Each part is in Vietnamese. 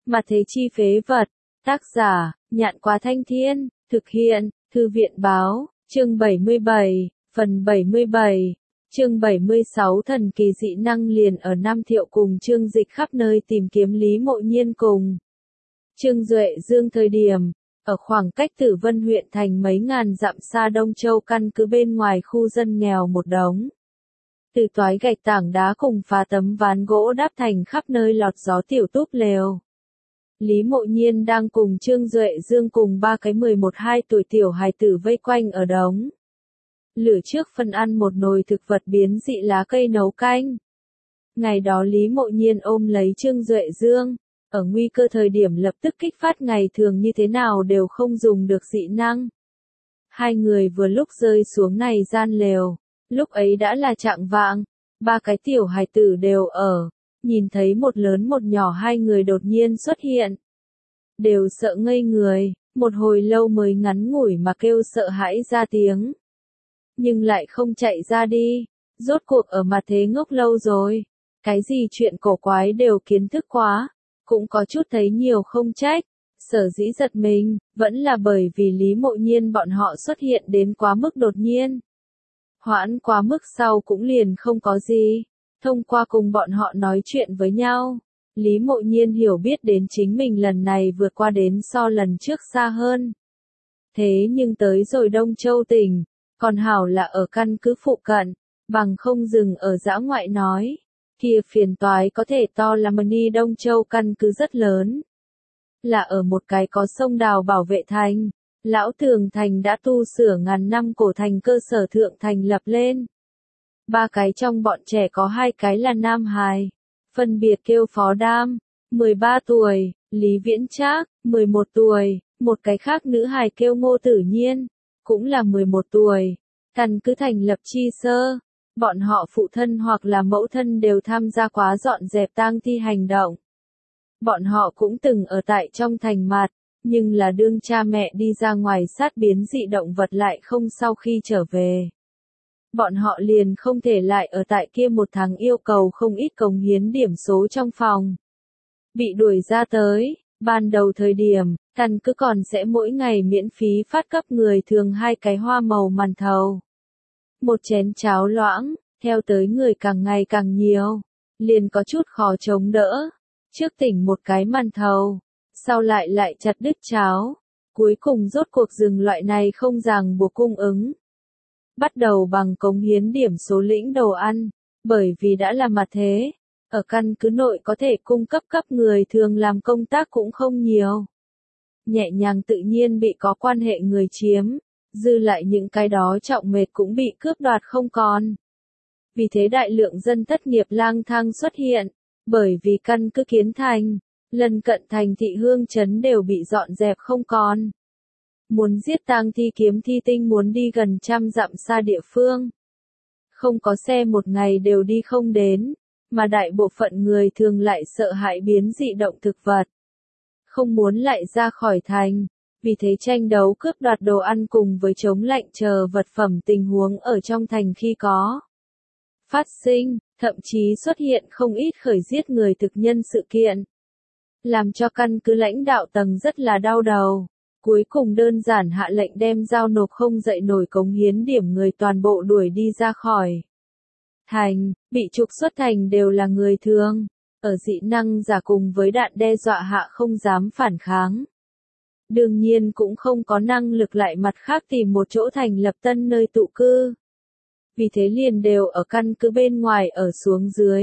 Mà thế chi phế vật. Tác giả, Nhạn Quá Thanh Thiên, thực hiện, Thư viện Báo, chương 77, phần 77. Chương 76 thần kỳ dị năng liền ở Nam Thiệu cùng Trương Dịch khắp nơi tìm kiếm Lý Mộ Nhiên cùng Trương Duệ Dương thời điểm, ở khoảng cách Tử Vân huyện thành mấy ngàn dặm xa Đông Châu căn cứ bên ngoài khu dân nghèo một đống. Từ toái gạch tảng đá cùng phá tấm ván gỗ đáp thành khắp nơi lọt gió tiểu túp lều. Lý Mộ Nhiên đang cùng Trương Duệ Dương cùng ba cái 11-12 tuổi tiểu hài tử vây quanh ở đống lửa trước phân ăn một nồi thực vật biến dị lá cây nấu canh. Ngày đó Lý Mộ Nhiên ôm lấy Trương Duệ Dương, ở nguy cơ thời điểm lập tức kích phát ngày thường như thế nào đều không dùng được dị năng. Hai người vừa lúc rơi xuống này gian lều, lúc ấy đã là chạng vạng, ba cái tiểu hài tử đều ở, nhìn thấy một lớn một nhỏ hai người đột nhiên xuất hiện. Đều sợ ngây người, một hồi lâu mới ngắn ngủi mà kêu sợ hãi ra tiếng. Nhưng lại không chạy ra đi, rốt cuộc ở mặt thế ngốc lâu rồi, cái gì chuyện cổ quái đều kiến thức quá, cũng có chút thấy nhiều không trách, sở dĩ giật mình, vẫn là bởi vì Lý Mộ Nhiên bọn họ xuất hiện đến quá mức đột nhiên. Hoãn quá mức sau cũng liền không có gì, thông qua cùng bọn họ nói chuyện với nhau, Lý Mộ Nhiên hiểu biết đến chính mình lần này vượt qua đến so lần trước xa hơn. Thế nhưng tới rồi Đông Châu tỉnh, còn hảo là ở căn cứ phụ cận, bằng không dừng ở dã ngoại nói, kia phiền toái có thể to là mini Đông Châu căn cứ rất lớn. Là ở một cái có sông đào bảo vệ thành, lão tường thành đã tu sửa ngàn năm cổ thành cơ sở thượng thành lập lên. Ba cái trong bọn trẻ có hai cái là nam hài, phân biệt kêu Phó Đam, 13 tuổi, Lý Viễn Trác, 11 tuổi, một cái khác nữ hài kêu Ngô Tử Nhiên, cũng là 11 tuổi, căn cứ thành lập chi sơ, bọn họ phụ thân hoặc là mẫu thân đều tham gia quá dọn dẹp tang thi hành động. Bọn họ cũng từng ở tại trong thành mặt, nhưng là đương cha mẹ đi ra ngoài sát biến dị động vật lại không sau khi trở về. Bọn họ liền không thể lại ở tại kia một tháng yêu cầu không ít cống hiến điểm số trong phòng. Bị đuổi ra tới, ban đầu thời điểm, căn cứ còn sẽ mỗi ngày miễn phí phát cấp người thường 2 cái hoa màu màn thầu. Một chén cháo loãng, theo tới người càng ngày càng nhiều, liền có chút khó chống đỡ. Trước tỉnh một cái màn thầu, sau lại chặt đứt cháo, cuối cùng rốt cuộc dừng loại này không ràng buộc cung ứng. Bắt đầu bằng cống hiến điểm số lĩnh đồ ăn, bởi vì đã là mặt thế, ở căn cứ nội có thể cung cấp người thường làm công tác cũng không nhiều. Nhẹ nhàng tự nhiên bị có quan hệ người chiếm, dư lại những cái đó trọng mệt cũng bị cướp đoạt không còn. Vì thế đại lượng dân thất nghiệp lang thang xuất hiện, bởi vì căn cứ kiến thành, lần cận thành thị hương trấn đều bị dọn dẹp không còn. Muốn giết tang thi kiếm thi tinh muốn đi gần trăm dặm xa địa phương. Không có xe một ngày đều đi không đến, mà đại bộ phận người thường lại sợ hãi biến dị động thực vật. Không muốn lại ra khỏi thành, vì thế tranh đấu cướp đoạt đồ ăn cùng với chống lạnh chờ vật phẩm tình huống ở trong thành khi có phát sinh, thậm chí xuất hiện không ít khởi giết người thực nhân sự kiện. Làm cho căn cứ lãnh đạo tầng rất là đau đầu. Cuối cùng đơn giản hạ lệnh đem giao nộp không dậy nổi cống hiến điểm người toàn bộ đuổi đi ra khỏi thành, bị trục xuất thành đều là người thường, ở dị năng giả cùng với đạn đe dọa hạ không dám phản kháng. Đương nhiên cũng không có năng lực lại mặt khác tìm một chỗ thành lập tân nơi tụ cư. Vì thế liền đều ở căn cứ bên ngoài ở xuống dưới.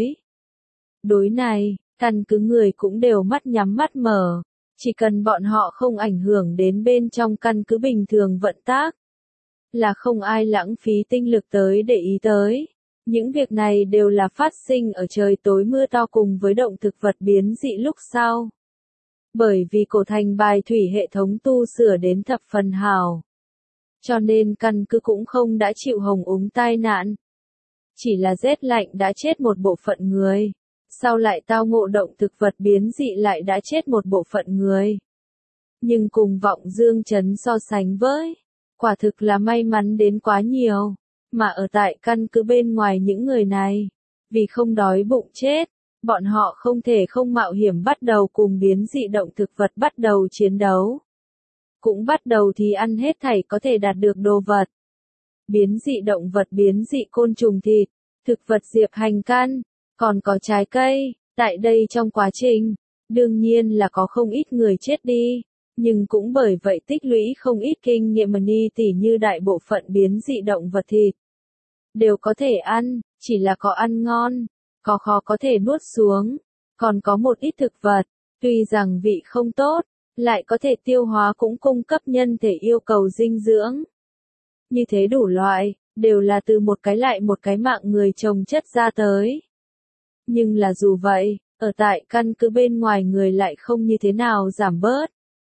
Đối này, căn cứ người cũng đều mắt nhắm mắt mở. Chỉ cần bọn họ không ảnh hưởng đến bên trong căn cứ bình thường vận tác, là không ai lãng phí tinh lực tới để ý tới. Những việc này đều là phát sinh ở trời tối mưa to cùng với động thực vật biến dị lúc sau. Bởi vì cổ thành bài thủy hệ thống tu sửa đến thập phần hảo. Cho nên căn cứ cũng không đã chịu hồng úng tai nạn. Chỉ là rét lạnh đã chết một bộ phận người. Sau lại tao ngộ động thực vật biến dị lại đã chết một bộ phận người. Nhưng cùng Vọng Dương trấn so sánh với, quả thực là may mắn đến quá nhiều, mà ở tại căn cứ bên ngoài những người này, vì không đói bụng chết, Bọn họ không thể không mạo hiểm bắt đầu cùng biến dị động thực vật bắt đầu chiến đấu. Cũng bắt đầu thì ăn hết thảy có thể đạt được đồ vật. Biến dị động vật, biến dị côn trùng thịt, thực vật diệp hành căn, còn có trái cây. Tại đây trong quá trình, đương nhiên là có không ít người chết đi, nhưng cũng bởi vậy tích lũy không ít kinh nghiệm ni tỉ như đại bộ phận biến dị động vật thịt. Đều có thể ăn, chỉ là có ăn ngon, có khó có thể nuốt xuống, còn có một ít thực vật, tuy rằng vị không tốt, lại có thể tiêu hóa cũng cung cấp nhân thể yêu cầu dinh dưỡng. Như thế đủ loại, đều là từ một cái lại một cái mạng người trồng chất ra tới. Nhưng là dù vậy, ở tại căn cứ bên ngoài người lại không như thế nào giảm bớt.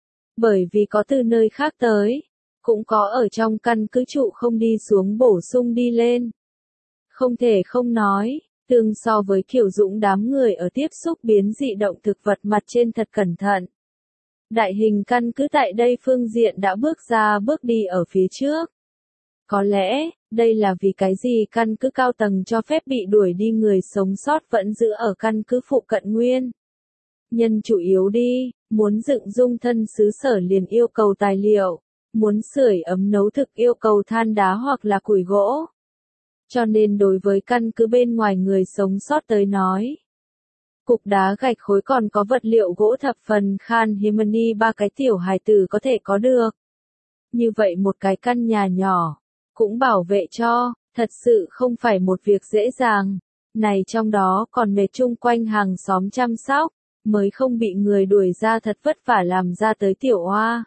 Bởi vì có từ nơi khác tới, cũng có ở trong căn cứ trụ không đi xuống bổ sung đi lên. Không thể không nói, tương so với kiểu dũng đám người ở tiếp xúc biến dị động thực vật mặt trên thật cẩn thận. Đại hình căn cứ tại đây phương diện đã bước ra bước đi ở phía trước. Có lẽ, đây là vì cái gì căn cứ cao tầng cho phép bị đuổi đi người sống sót vẫn giữ ở căn cứ phụ cận nguyên. Nhân chủ yếu đi, muốn dựng dung thân xứ sở liền yêu cầu tài liệu, muốn sưởi ấm nấu thực yêu cầu than đá hoặc là củi gỗ. Cho nên đối với căn cứ bên ngoài người sống sót tới nói, cục đá gạch khối còn có vật liệu gỗ thập phần khan hiếm ni ba cái tiểu hài tử có thể có được. Như vậy một cái căn nhà nhỏ, cũng bảo vệ cho, thật sự không phải một việc dễ dàng. Này trong đó còn mệt chung quanh hàng xóm chăm sóc, mới không bị người đuổi ra thật vất vả làm ra tới tiểu oa.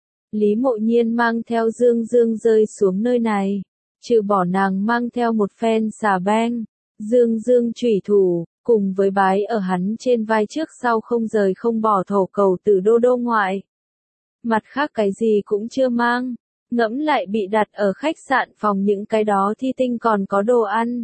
Lý Mộ Nhiên mang theo Dương Dương rơi xuống nơi này, trừ bỏ nàng mang theo một phen xà beng, Dương Dương chủy thủ, cùng với bái ở hắn trên vai trước sau không rời không bỏ thổ cầu từ đô đô ngoại. Mặt khác cái gì cũng chưa mang, ngẫm lại bị đặt ở khách sạn phòng những cái đó thi tinh còn có đồ ăn.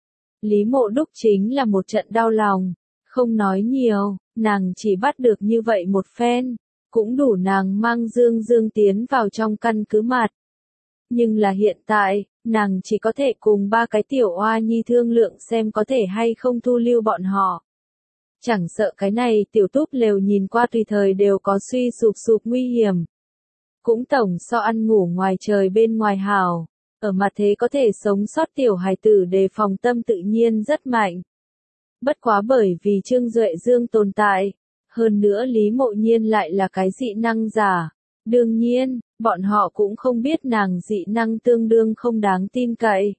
Lý Mộ Đúc chính là một trận đau lòng, không nói nhiều, nàng chỉ bắt được như vậy một phen, cũng đủ nàng mang Dương Dương tiến vào trong căn cứ mặt. Nhưng là hiện tại, nàng chỉ có thể cùng ba cái tiểu oa nhi thương lượng xem có thể hay không thu lưu bọn họ. Chẳng sợ cái này tiểu túp lều nhìn qua tùy thời đều có suy sụp nguy hiểm. Cũng tổng so ăn ngủ ngoài trời bên ngoài hào, ở mặt thế có thể sống sót tiểu hài tử đề phòng tâm tự nhiên rất mạnh. Bất quá bởi vì Trương Duệ Dương tồn tại, hơn nữa Lý Mộ Nhiên lại là cái dị năng giả. Đương nhiên, bọn họ cũng không biết nàng dị năng tương đương không đáng tin cậy.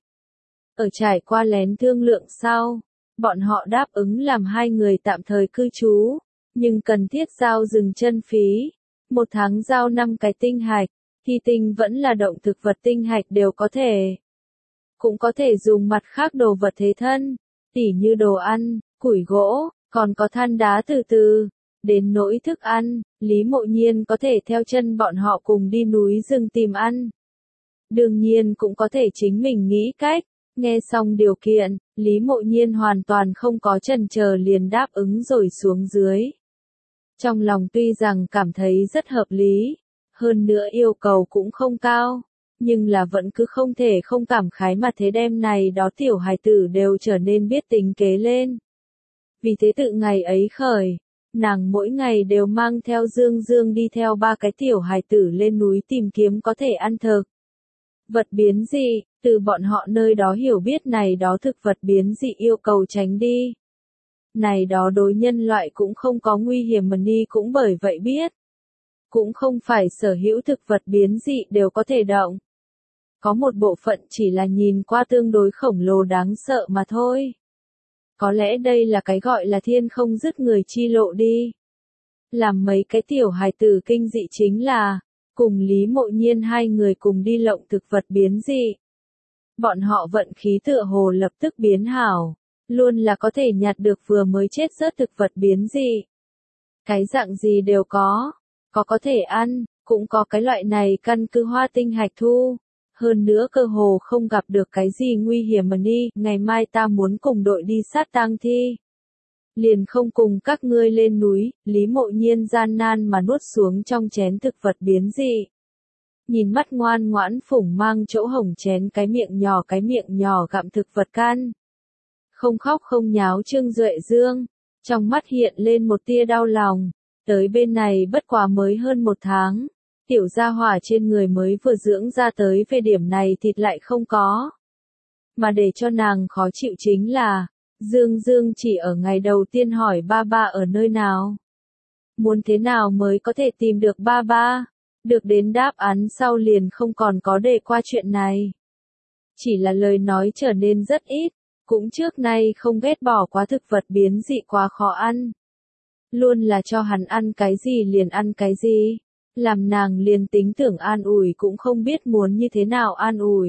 Ở trải qua lén thương lượng sau, bọn họ đáp ứng làm hai người tạm thời cư trú, nhưng cần thiết giao dừng chân phí. 1 tháng giao 5 cái tinh hạch, thi tinh vẫn là động thực vật tinh hạch đều có thể. Cũng có thể dùng mặt khác đồ vật thế thân, tỉ như đồ ăn, củi gỗ, còn có than đá từ từ. Đến nỗi thức ăn, Lý Mộ Nhiên có thể theo chân bọn họ cùng đi núi rừng tìm ăn. Đương nhiên cũng có thể chính mình nghĩ cách. Nghe xong điều kiện, Lý Mộ Nhiên hoàn toàn không có chần chờ liền đáp ứng rồi xuống dưới. Trong lòng tuy rằng cảm thấy rất hợp lý, hơn nữa yêu cầu cũng không cao, nhưng là vẫn cứ không thể không cảm khái mà thế đêm này đó tiểu hài tử đều trở nên biết tính kế lên. Vì thế tự ngày ấy khởi, nàng mỗi ngày đều mang theo Dương Dương đi theo ba cái tiểu hài tử lên núi tìm kiếm có thể ăn thực. Vật biến dị, từ bọn họ nơi đó hiểu biết này đó thực vật biến dị yêu cầu tránh đi. Này đó đối nhân loại cũng không có nguy hiểm mà ni cũng bởi vậy biết. Cũng không phải sở hữu thực vật biến dị đều có thể động. Có một bộ phận chỉ là nhìn qua tương đối khổng lồ đáng sợ mà thôi. Có lẽ đây là cái gọi là thiên không dứt người chi lộ đi. Làm mấy cái tiểu hài tử kinh dị chính là, cùng Lý Mộ Nhiên hai người cùng đi lộng thực vật biến dị. Bọn họ vận khí tựa hồ lập tức biến hảo, luôn là có thể nhặt được vừa mới chết rớt thực vật biến dị. Cái dạng gì đều có thể ăn, cũng có cái loại này căn cứ hoa tinh hạch thu. Hơn nữa cơ hồ không gặp được cái gì nguy hiểm mà ni, ngày mai ta muốn cùng đội đi sát tang thi. Liền không cùng các ngươi lên núi, Lý Mộ Nhiên gian nan mà nuốt xuống trong chén thực vật biến dị. Nhìn mắt ngoan ngoãn phủng mang chỗ hồng chén cái miệng nhỏ gặm thực vật can. Không khóc không nháo Trương Duệ Dương, Trong mắt hiện lên một tia đau lòng, tới bên này bất quá mới hơn 1 tháng, tiểu gia hỏa trên người mới vừa dưỡng ra tới về điểm này thịt lại không có. Mà để cho nàng khó chịu chính là, Dương Dương chỉ ở ngày đầu tiên hỏi ba ba ở nơi nào. Muốn thế nào mới có thể tìm được ba ba, được đến đáp án sau liền không còn có đề qua chuyện này. Chỉ là lời nói trở nên rất ít, cũng trước nay không ghét bỏ quá thực vật biến dị quá khó ăn. Luôn là cho hắn ăn cái gì liền ăn cái gì, làm nàng liền tính tưởng an ủi cũng không biết muốn như thế nào an ủi.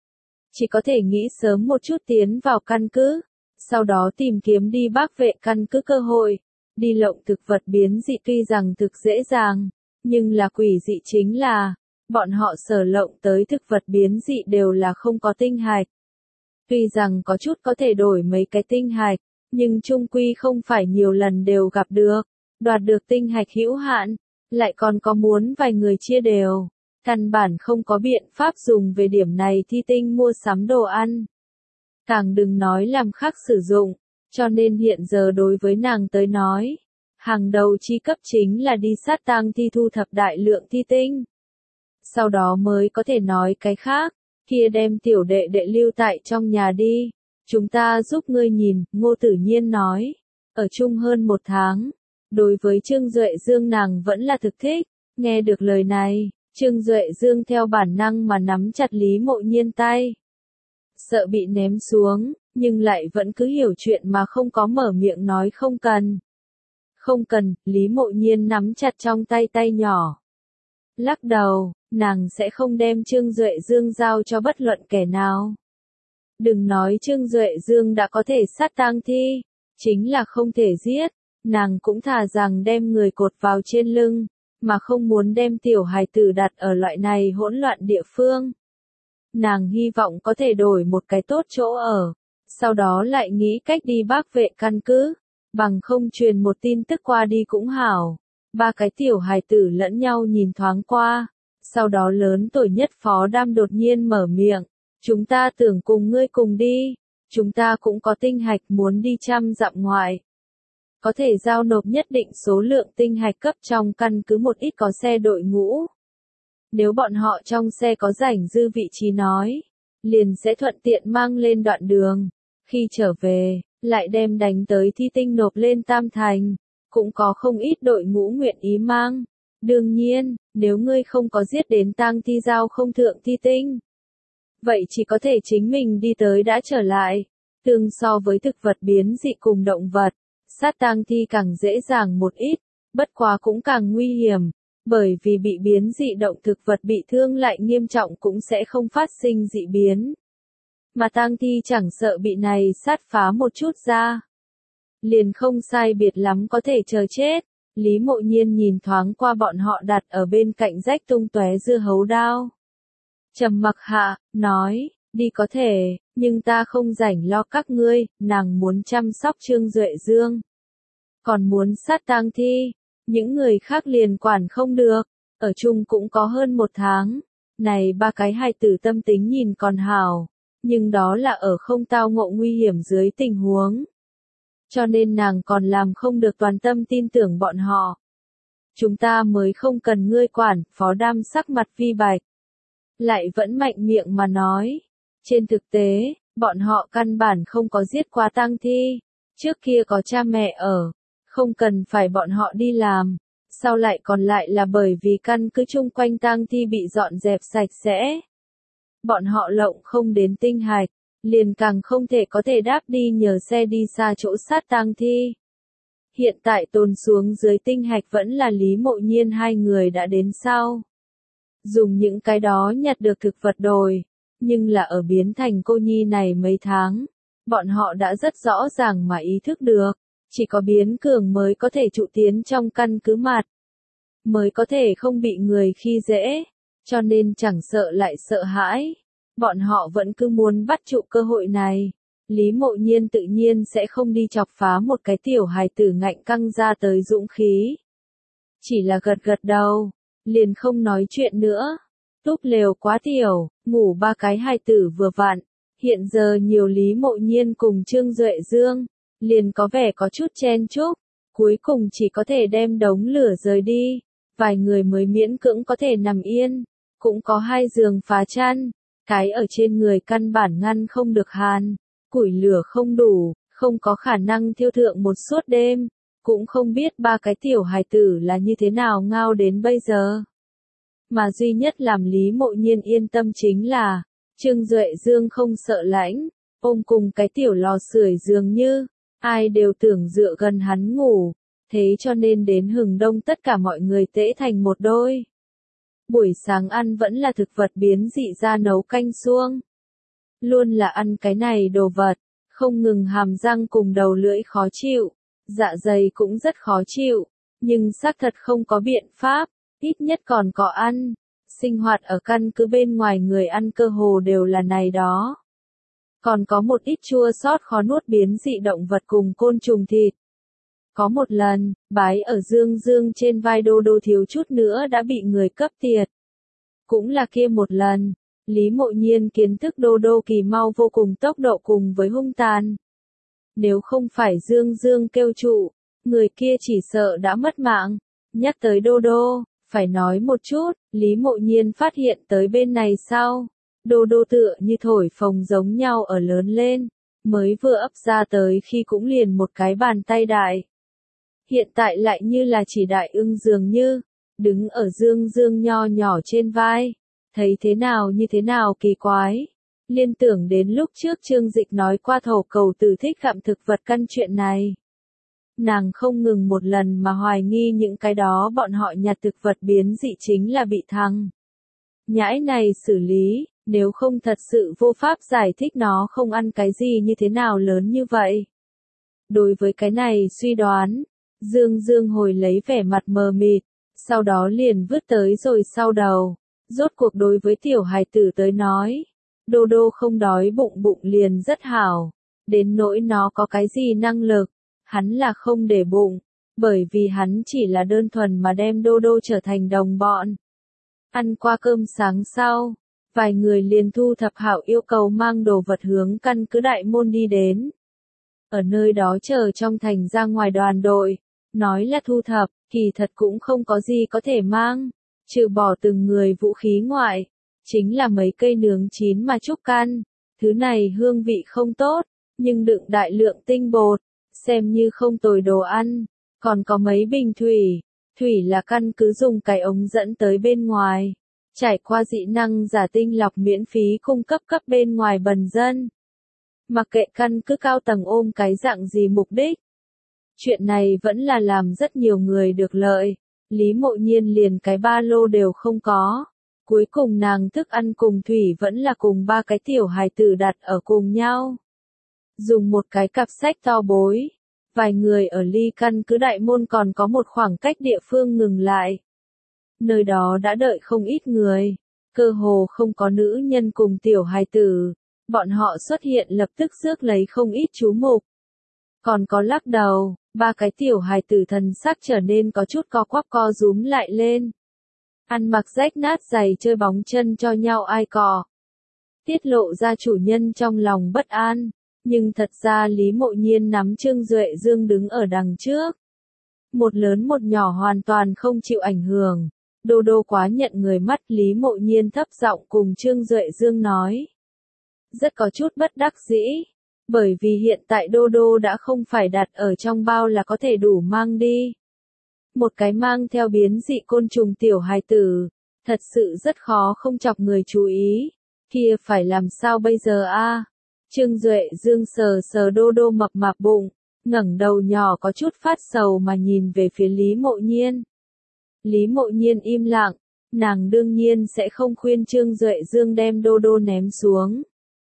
Chỉ có thể nghĩ sớm một chút tiến vào căn cứ, sau đó tìm kiếm đi bảo vệ căn cứ cơ hội. Đi lộng thực vật biến dị tuy rằng thực dễ dàng, nhưng là quỷ dị chính là, bọn họ sở lộng tới thực vật biến dị đều là không có tinh hạch. Tuy rằng có chút có thể đổi mấy cái tinh hạch, nhưng chung quy không phải nhiều lần đều gặp được, đoạt được tinh hạch hữu hạn, lại còn có muốn vài người chia đều. Căn bản không có biện pháp dùng về điểm này thi tinh mua sắm đồ ăn. Càng đừng nói làm khác sử dụng, cho nên hiện giờ đối với nàng tới nói, hàng đầu chi cấp chính là đi sát tang thi thu thập đại lượng thi tinh. Sau đó mới có thể nói cái khác, kia đem tiểu đệ đệ lưu tại trong nhà đi, chúng ta giúp ngươi nhìn, Ngô Tử Nhiên nói. Ở chung hơn 1 tháng, đối với Trương Duệ Dương nàng vẫn là thực thích, nghe được lời này. Trương Duệ Dương theo bản năng mà nắm chặt Lý Mộ Nhiên tay. Sợ bị ném xuống, nhưng lại vẫn cứ hiểu chuyện mà không có mở miệng nói không cần. Không cần, Lý Mộ Nhiên nắm chặt trong tay tay nhỏ. Lắc đầu, nàng sẽ không đem Trương Duệ Dương giao cho bất luận kẻ nào. Đừng nói Trương Duệ Dương đã có thể sát tang thi, chính là không thể giết, nàng cũng thà rằng đem người cột vào trên lưng, mà không muốn đem tiểu hài tử đặt ở loại này hỗn loạn địa phương. Nàng hy vọng có thể đổi một cái tốt chỗ ở, sau đó lại nghĩ cách đi bảo vệ căn cứ, bằng không truyền một tin tức qua đi cũng hảo. 3 cái tiểu hài tử lẫn nhau nhìn thoáng qua, sau đó lớn tuổi nhất Phó Đam đột nhiên mở miệng, chúng ta tưởng cùng ngươi cùng đi, chúng ta cũng có tinh hạch muốn đi 100 dặm ngoại. Có thể giao nộp nhất định số lượng tinh hạch cấp trong căn cứ một ít có xe đội ngũ. Nếu bọn họ trong xe có rảnh dư vị trí nói, liền sẽ thuận tiện mang lên đoạn đường. Khi trở về, lại đem đánh tới thi tinh nộp lên Tam Thành. Cũng có không ít đội ngũ nguyện ý mang. Đương nhiên, nếu ngươi không có giết đến tang thi giao không thượng thi tinh, vậy chỉ có thể chính mình đi tới đã trở lại. Tương so với thực vật biến dị cùng động vật, sát tang thi càng dễ dàng một ít, bất quá cũng càng nguy hiểm, bởi vì bị biến dị động thực vật bị thương lại nghiêm trọng cũng sẽ không phát sinh dị biến. Mà tang thi chẳng sợ bị này sát phá một chút ra, liền không sai biệt lắm có thể chờ chết. Lý Mộ Nhiên nhìn thoáng qua bọn họ đặt ở bên cạnh rách tung tóe dưa hấu đao. Trầm mặc hạ, nói, đi có thể, nhưng ta không rảnh lo các ngươi, nàng muốn chăm sóc Trương Duệ Dương. Còn muốn sát tang thi, những người khác liền quản không được, ở chung cũng có hơn 1 tháng. Này 3 cái hài tử tâm tính nhìn còn hảo, nhưng đó là ở không tao ngộ nguy hiểm dưới tình huống. Cho nên nàng còn làm không được toàn tâm tin tưởng bọn họ. Chúng ta mới không cần ngươi quản, Phó Đam sắc mặt vi bạch. Lại vẫn mạnh miệng mà nói. Trên thực tế, bọn họ căn bản không có giết qua tang thi. Trước kia có cha mẹ ở, không cần phải bọn họ đi làm. Sau lại còn lại là bởi vì căn cứ chung quanh tang thi bị dọn dẹp sạch sẽ. Bọn họ lộng không đến tinh hạch, liền càng không thể có thể đáp đi nhờ xe đi xa chỗ sát tang thi. Hiện tại tồn xuống dưới tinh hạch vẫn là Lý Mộ Nhiên 2 người đã đến sau. Dùng những cái đó nhặt được thực vật đồi, nhưng là ở biến thành cô nhi này mấy tháng, bọn họ đã rất rõ ràng mà ý thức được, chỉ có biến cường mới có thể trụ tiến trong căn cứ mặt, mới có thể không bị người khi dễ, cho nên chẳng sợ lại sợ hãi, bọn họ vẫn cứ muốn bắt trụ cơ hội này. Lý Mộ Nhiên tự nhiên sẽ không đi chọc phá một cái tiểu hài tử ngạnh căng ra tới dũng khí. Chỉ là gật gật đầu, liền không nói chuyện nữa. Túp lều quá tiểu, ngủ 3 cái hài tử vừa vặn, hiện giờ nhiều Lý Mộ Nhiên cùng Trương Duệ Dương, liền có vẻ có chút chen chúc, cuối cùng chỉ có thể đem đống lửa rời đi, vài người mới miễn cưỡng có thể nằm yên, cũng có 2 giường phá chăn, cái ở trên người căn bản ngăn không được hàn, củi lửa không đủ, không có khả năng thiêu thượng một suốt đêm, cũng không biết 3 cái tiểu hài tử là như thế nào ngao đến bây giờ. Mà duy nhất làm Lý Mộ Nhiên yên tâm chính là, Trương Duệ Dương không sợ lạnh, ôm cùng cái tiểu lò sưởi dường như, ai đều tưởng dựa gần hắn ngủ, thế cho nên đến hừng đông tất cả mọi người tễ thành một đôi. Buổi sáng ăn vẫn là thực vật biến dị ra nấu canh suông. Luôn là ăn cái này đồ vật, không ngừng hàm răng cùng đầu lưỡi khó chịu, dạ dày cũng rất khó chịu, nhưng xác thật không có biện pháp, ít nhất còn có ăn. Sinh hoạt ở căn cứ bên ngoài người ăn cơ hồ đều là này đó. Còn có một ít chua xót khó nuốt biến dị động vật cùng côn trùng thịt. Có một lần, bái ở Dương Dương trên vai Đô Đô thiếu chút nữa đã bị người cấp tiệt. Cũng là kia một lần, Lý Mộ Nhiên kiến thức Đô Đô kỳ mau vô cùng tốc độ cùng với hung tàn. Nếu không phải Dương Dương kêu trụ, người kia chỉ sợ đã mất mạng. Nhắc tới Đô Đô, phải nói một chút, Lý Mộ Nhiên phát hiện tới bên này sau. Đô Đô tựa như thổi phồng giống nhau ở lớn lên, mới vừa ấp ra tới khi cũng liền một cái bàn tay đại. Hiện tại lại như là chỉ đại ưng dường như, đứng ở Dương Dương nho nhỏ trên vai, thấy thế nào như thế nào kỳ quái. Liên tưởng đến lúc trước Trương Dịch nói qua thổ cầu tử thích gặm thực vật căn chuyện này. Nàng không ngừng một lần mà hoài nghi những cái đó bọn họ nhặt thực vật biến dị chính là bị thằng nhãi này xử lý, nếu không thật sự vô pháp giải thích nó không ăn cái gì như thế nào lớn như vậy. Đối với cái này suy đoán, Dương Dương hồi lấy vẻ mặt mờ mịt, sau đó liền vứt tới rồi sau đầu. Rốt cuộc đối với tiểu hài tử tới nói, Đô Đô không đói bụng bụng liền rất hảo, đến nỗi nó có cái gì năng lực, hắn là không để bụng, bởi vì hắn chỉ là đơn thuần mà đem Đô Đô trở thành đồng bọn. Ăn qua cơm sáng sau, vài người liền thu thập hảo yêu cầu mang đồ vật hướng căn cứ đại môn đi đến. Ở nơi đó chờ trong thành ra ngoài đoàn đội, nói là thu thập, kỳ thật cũng không có gì có thể mang, trừ bỏ từng người vũ khí ngoại, chính là mấy cây nướng chín mà trúc căn, thứ này hương vị không tốt, nhưng đựng đại lượng tinh bột, xem như không tồi đồ ăn, còn có mấy bình thủy, thủy là căn cứ dùng cái ống dẫn tới bên ngoài, trải qua dị năng giả tinh lọc miễn phí cung cấp cấp bên ngoài bần dân. Mặc kệ căn cứ cao tầng ôm cái dạng gì mục đích. Chuyện này vẫn là làm rất nhiều người được lợi, Lý Mộ Nhiên liền cái ba lô đều không có. Cuối cùng nàng thức ăn cùng thủy vẫn là cùng 3 cái tiểu hài tử đặt ở cùng nhau. Dùng một cái cặp sách to bối, vài người ở ly căn cứ đại môn còn có một khoảng cách địa phương ngừng lại. Nơi đó đã đợi không ít người, cơ hồ không có nữ nhân cùng tiểu hài tử, bọn họ xuất hiện lập tức rước lấy không ít chú mục. Còn có lắc đầu, 3 cái tiểu hài tử thần sắc trở nên có chút co quắp co rúm lại lên. Ăn mặc rách nát giày chơi bóng chân cho nhau ai cò. Tiết lộ ra chủ nhân trong lòng bất an, nhưng thật ra Lý Mộ Nhiên nắm Trương Duệ Dương đứng ở đằng trước. Một lớn một nhỏ hoàn toàn không chịu ảnh hưởng, Đô Đô quá nhận người mắt Lý Mộ Nhiên thấp giọng cùng Trương Duệ Dương nói. Rất có chút bất đắc dĩ, bởi vì hiện tại Đô Đô đã không phải đặt ở trong bao là có thể đủ mang đi. Một cái mang theo biến dị côn trùng tiểu hài tử, thật sự rất khó không chọc người chú ý, kia phải làm sao bây giờ a? Trương Duệ Dương sờ sờ Đô Đô mập mạp bụng, ngẩng đầu nhỏ có chút phát sầu mà nhìn về phía Lý Mộ Nhiên. Lý Mộ Nhiên im lặng, nàng đương nhiên sẽ không khuyên Trương Duệ Dương đem Đô Đô ném xuống.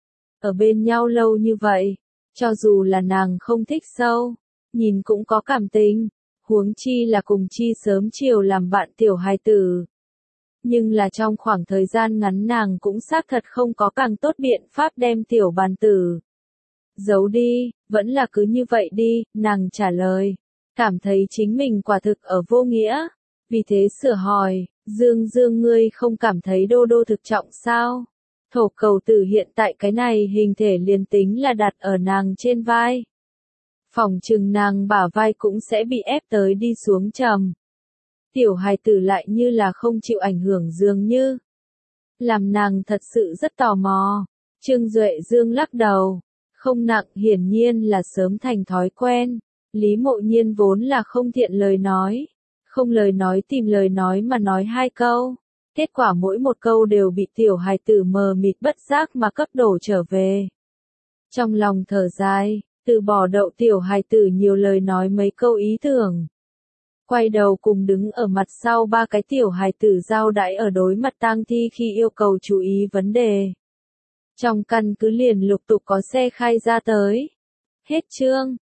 Ở bên nhau lâu như vậy, cho dù là nàng không thích sâu, nhìn cũng có cảm tình, huống chi là cùng chi sớm chiều làm bạn tiểu hài tử. Nhưng là trong khoảng thời gian ngắn nàng cũng xác thật không có càng tốt biện pháp đem tiểu bàn tử giấu đi, vẫn là cứ như vậy đi, nàng trả lời, cảm thấy chính mình quả thực ở vô nghĩa, vì thế sửa hỏi, Dương Dương ngươi không cảm thấy Đô Đô thực trọng sao? Thổ cầu tử hiện tại cái này hình thể liền tính là đặt ở nàng trên vai. Phòng chừng nàng bả vai cũng sẽ bị ép tới đi xuống trầm. Tiểu hài tử lại như là không chịu ảnh hưởng dường như. Làm nàng thật sự rất tò mò. Trương Duệ Dương lắc đầu. Không nặng, hiển nhiên là sớm thành thói quen. Lý Mộ Nhiên vốn là không thiện lời nói. Không lời nói tìm lời nói mà nói 2 câu. Kết quả mỗi một câu đều bị tiểu hài tử mờ mịt bất giác mà cấp đổ trở về. Trong lòng thở dài, từ bỏ đậu tiểu hài tử nhiều lời nói mấy câu ý tưởng. Quay đầu cùng đứng ở mặt sau 3 cái tiểu hài tử giao đãi ở đối mặt tang thi khi yêu cầu chú ý vấn đề. Trong căn cứ liền lục tục có xe khai ra tới. Hết chương.